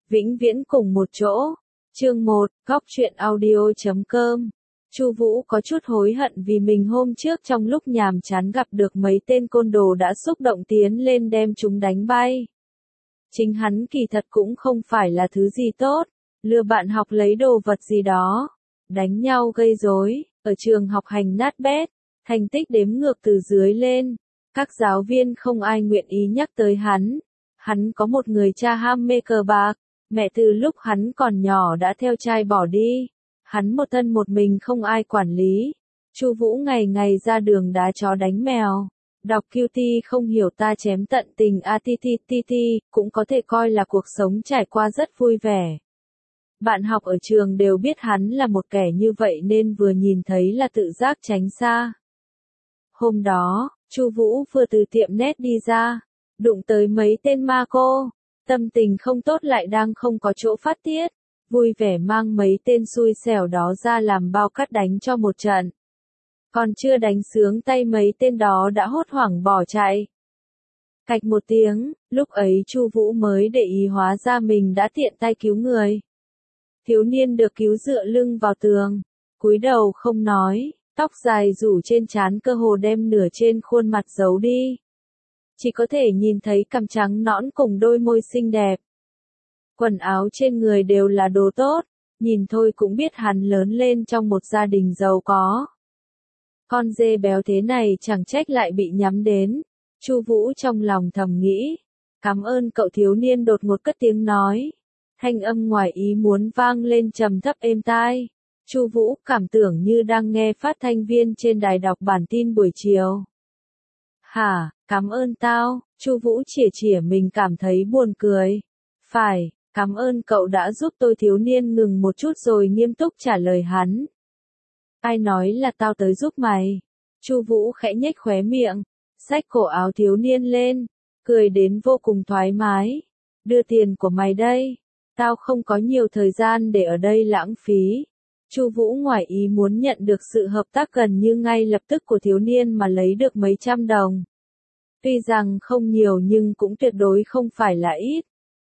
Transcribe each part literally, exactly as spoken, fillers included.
vĩnh viễn cùng một chỗ. Chương một, góc truyện audio chấm com. Chu Vũ có chút hối hận vì mình hôm trước trong lúc nhàm chán gặp được mấy tên côn đồ đã xúc động tiến lên đem chúng đánh bay. Chính hắn kỳ thật cũng không phải là thứ gì tốt, lừa bạn học lấy đồ vật gì đó, đánh nhau gây rối, ở trường học hành nát bét, thành tích đếm ngược từ dưới lên, các giáo viên không ai nguyện ý nhắc tới hắn. Hắn có một người cha ham mê cờ bạc, mẹ từ lúc hắn còn nhỏ đã theo trai bỏ đi, hắn một thân một mình không ai quản lý. Chu Vũ ngày ngày ra đường đá chó đánh mèo, đọc Q T không hiểu ta chém tận tình a t t t t, cũng có thể coi là cuộc sống trải qua rất vui vẻ. Bạn học ở trường đều biết hắn là một kẻ như vậy nên vừa nhìn thấy là tự giác tránh xa. Hôm đó, Chu Vũ vừa từ tiệm net đi ra, đụng tới mấy tên ma cô, tâm tình không tốt lại đang không có chỗ phát tiết, vui vẻ mang mấy tên xui xẻo đó ra làm bao cát đánh cho một trận. Còn chưa đánh sướng tay mấy tên đó đã hốt hoảng bỏ chạy. Cạch một tiếng, lúc ấy Chu Vũ mới để ý hóa ra mình đã tiện tay cứu người. Thiếu niên được cứu dựa lưng vào tường, cúi đầu không nói, tóc dài rủ trên trán cơ hồ đem nửa trên khuôn mặt giấu đi. Chỉ có thể nhìn thấy cằm trắng nõn cùng đôi môi xinh đẹp. Quần áo trên người đều là đồ tốt, nhìn thôi cũng biết hắn lớn lên trong một gia đình giàu có. Con dê béo thế này chẳng trách lại bị nhắm đến. Chu Vũ trong lòng thầm nghĩ. Cảm ơn cậu, thiếu niên đột ngột cất tiếng nói. Thanh âm ngoài ý muốn vang lên trầm thấp êm tai. Chu Vũ cảm tưởng như đang nghe phát thanh viên trên đài đọc bản tin buổi chiều. Hả, cảm ơn tao, Chu Vũ chỉa chỉa mình cảm thấy buồn cười. Phải, cảm ơn cậu đã giúp tôi, thiếu niên ngừng một chút rồi nghiêm túc trả lời hắn. Ai nói là tao tới giúp mày? Chu Vũ khẽ nhếch khóe miệng, xách cổ áo thiếu niên lên, cười đến vô cùng thoải mái. Đưa tiền của mày đây, tao không có nhiều thời gian để ở đây lãng phí. Chu Vũ ngoài ý muốn nhận được sự hợp tác gần như ngay lập tức của thiếu niên mà lấy được mấy trăm đồng. Tuy rằng không nhiều nhưng cũng tuyệt đối không phải là ít.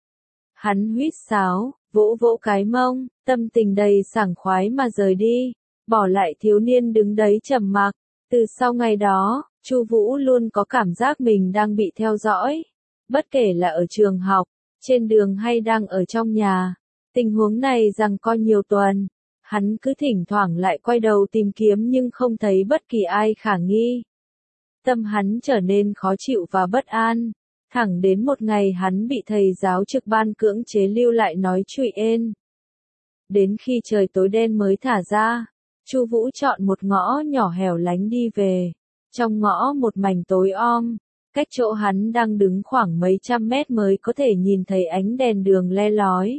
Hắn huýt sáo, vỗ vỗ cái mông, tâm tình đầy sảng khoái mà rời đi, bỏ lại thiếu niên đứng đấy trầm mặc. Từ sau ngày đó, Chu Vũ luôn có cảm giác mình đang bị theo dõi. Bất kể là ở trường học, trên đường hay đang ở trong nhà. Tình huống này giằng co nhiều tuần. Hắn cứ thỉnh thoảng lại quay đầu tìm kiếm nhưng không thấy bất kỳ ai khả nghi. Tâm hắn trở nên khó chịu và bất an. Thẳng đến một ngày hắn bị thầy giáo trực ban cưỡng chế lưu lại nói trụy ên. Đến khi trời tối đen mới thả ra, Chu Vũ chọn một ngõ nhỏ hẻo lánh đi về. Trong ngõ một mảnh tối om, cách chỗ hắn đang đứng khoảng mấy trăm mét mới có thể nhìn thấy ánh đèn đường le lói.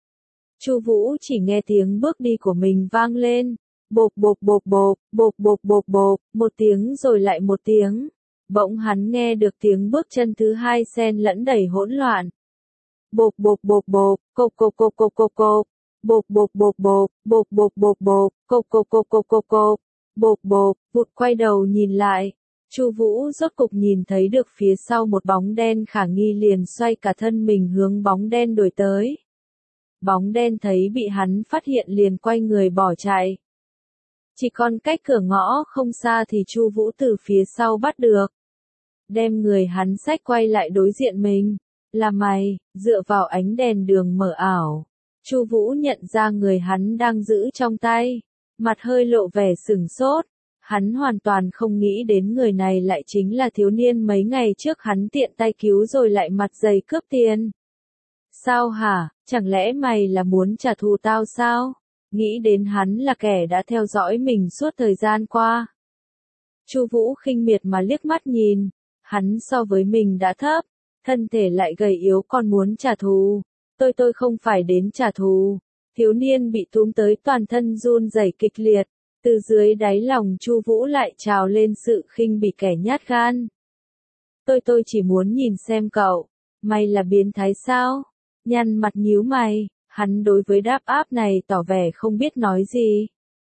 Chu Vũ chỉ nghe tiếng bước đi của mình vang lên, bộp bộp bộp bộp, bộp bộp bộp bộp, một tiếng rồi lại một tiếng. Bỗng hắn nghe được tiếng bước chân thứ hai xen lẫn đầy hỗn loạn. Bộp bộp bộp bộp, cộp cộp cộp cộp cộp cộp, bộp bộp bộp bộp, bộp bộp bộp bộp, cộp cộp cộp cộp cộp cộp, bộp bộp, vụt quay đầu nhìn lại. Chu Vũ rốt cục nhìn thấy được phía sau một bóng đen khả nghi liền xoay cả thân mình hướng bóng đen đuổi tới. Bóng đen thấy bị hắn phát hiện liền quay người bỏ chạy. Chỉ còn cách cửa ngõ không xa thì Chu Vũ từ phía sau bắt được. Đem người hắn xách quay lại đối diện mình. Là mày, dựa vào ánh đèn đường mờ ảo. Chu Vũ nhận ra người hắn đang giữ trong tay. Mặt hơi lộ vẻ sửng sốt. Hắn hoàn toàn không nghĩ đến người này lại chính là thiếu niên mấy ngày trước hắn tiện tay cứu rồi lại mặt dày cướp tiền. Sao hả, chẳng lẽ mày là muốn trả thù tao sao? Nghĩ đến hắn là kẻ đã theo dõi mình suốt thời gian qua. Chu Vũ khinh miệt mà liếc mắt nhìn, hắn so với mình đã thấp, thân thể lại gầy yếu còn muốn trả thù. Tôi tôi không phải đến trả thù. Thiếu niên bị túm tới toàn thân run rẩy kịch liệt, từ dưới đáy lòng Chu Vũ lại trào lên sự khinh bỉ kẻ nhát gan. Tôi tôi chỉ muốn nhìn xem cậu, mày là biến thái sao? Nhăn mặt nhíu mày, hắn đối với đáp áp này tỏ vẻ không biết nói gì.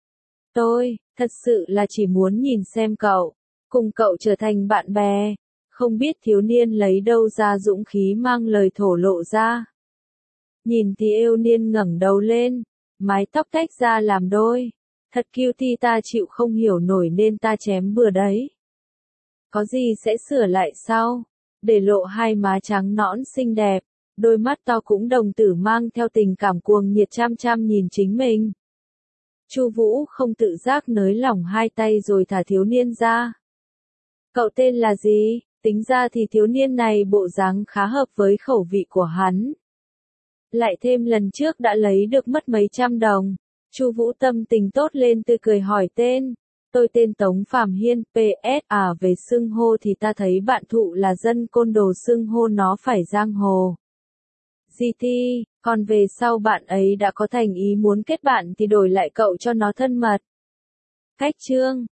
Tôi, thật sự là chỉ muốn nhìn xem cậu, cùng cậu trở thành bạn bè. Không biết thiếu niên lấy đâu ra dũng khí mang lời thổ lộ ra. Nhìn thì Yêu Niên ngẩng đầu lên, mái tóc tách ra làm đôi. Thật cute, ta chịu không hiểu nổi nên ta chém bừa đấy. Có gì sẽ sửa lại sau. Để lộ hai má trắng nõn xinh đẹp, đôi mắt to cũng đồng tử mang theo tình cảm cuồng nhiệt chăm chăm nhìn chính mình. Chu Vũ không tự giác nới lỏng hai tay rồi thả thiếu niên ra. Cậu tên là gì? Tính ra thì thiếu niên này bộ dáng khá hợp với khẩu vị của hắn. Lại thêm lần trước đã lấy được mất mấy trăm đồng. Chu Vũ tâm tình tốt lên tươi cười hỏi tên. Tôi tên Tống Phàm Hiên, pê ét à về xưng hô thì ta thấy bạn Thụ là dân côn đồ xưng hô nó phải giang hồ. giê tê, còn về sau bạn ấy đã có thành ý muốn kết bạn thì đổi lại cậu cho nó thân mật. Cách chương